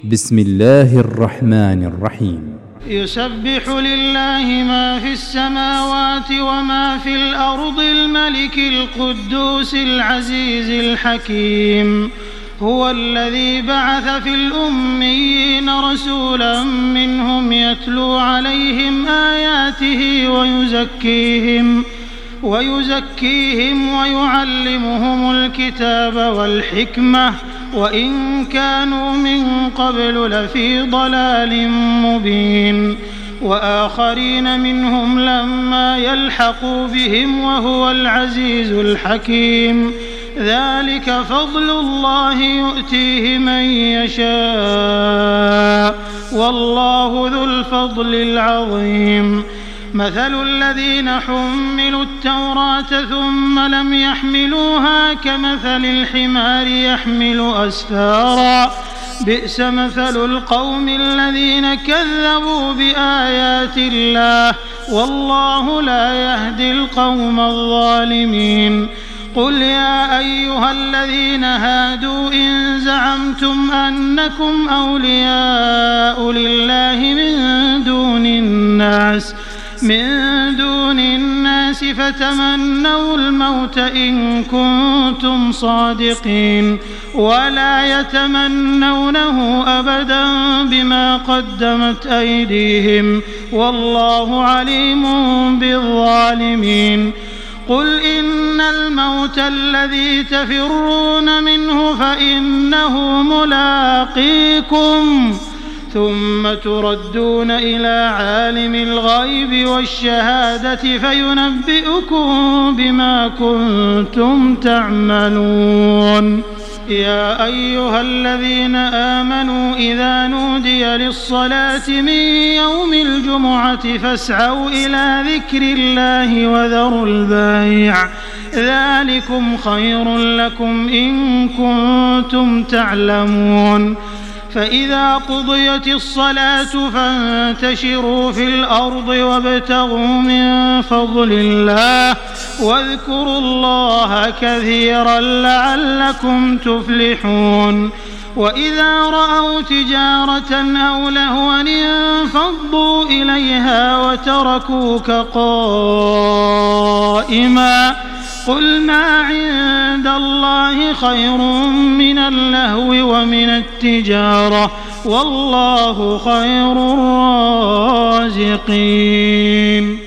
بسم الله الرحمن الرحيم. يسبح لله ما في السماوات وما في الأرض الملك القدوس العزيز الحكيم. هو الذي بعث في الأميين رسولا منهم يتلو عليهم آياته ويزكيهم ويعلمهم الكتاب والحكمة وإن كانوا من قبل لفي ضلال مبين. وآخرين منهم لما يلحقوا بهم وهو العزيز الحكيم. ذلك فضل الله يؤتيه من يشاء والله ذو الفضل العظيم. مثل الذين حملوا التوراة ثم لم يحملوها كمثل الحمار يحمل أسفارا بئس مثل القوم الذين كذبوا بآيات الله والله لا يهدي القوم الظالمين. قل يا أيها الذين هادوا إن زعمتم أنكم أولياء لله من دون الناس فتمنوا الموت إن كنتم صادقين ولا يتمنونه أبدا بما قدمت أيديهم والله عليم بالظالمين. قل إن الموت الذي تفرون منه فإنه ملاقيكم ثم تردون إلى عالم الغيب والشهادة فينبئكم بما كنتم تعملون. يا أيها الذين آمنوا إذا نودي للصلاة من يوم الجمعة فاسعوا إلى ذكر الله وذروا البيع ذلكم خير لكم إن كنتم تعلمون. فإذا قضيت الصلاة فانتشروا في الأرض وابتغوا من فضل الله واذكروا الله كثيرا لعلكم تفلحون. وإذا رأوا تجارة أو لهوا انفضوا إليها وتركوك قائما قل ما عند الله خير من اللهو ومن التجارة والله خير الرازقين.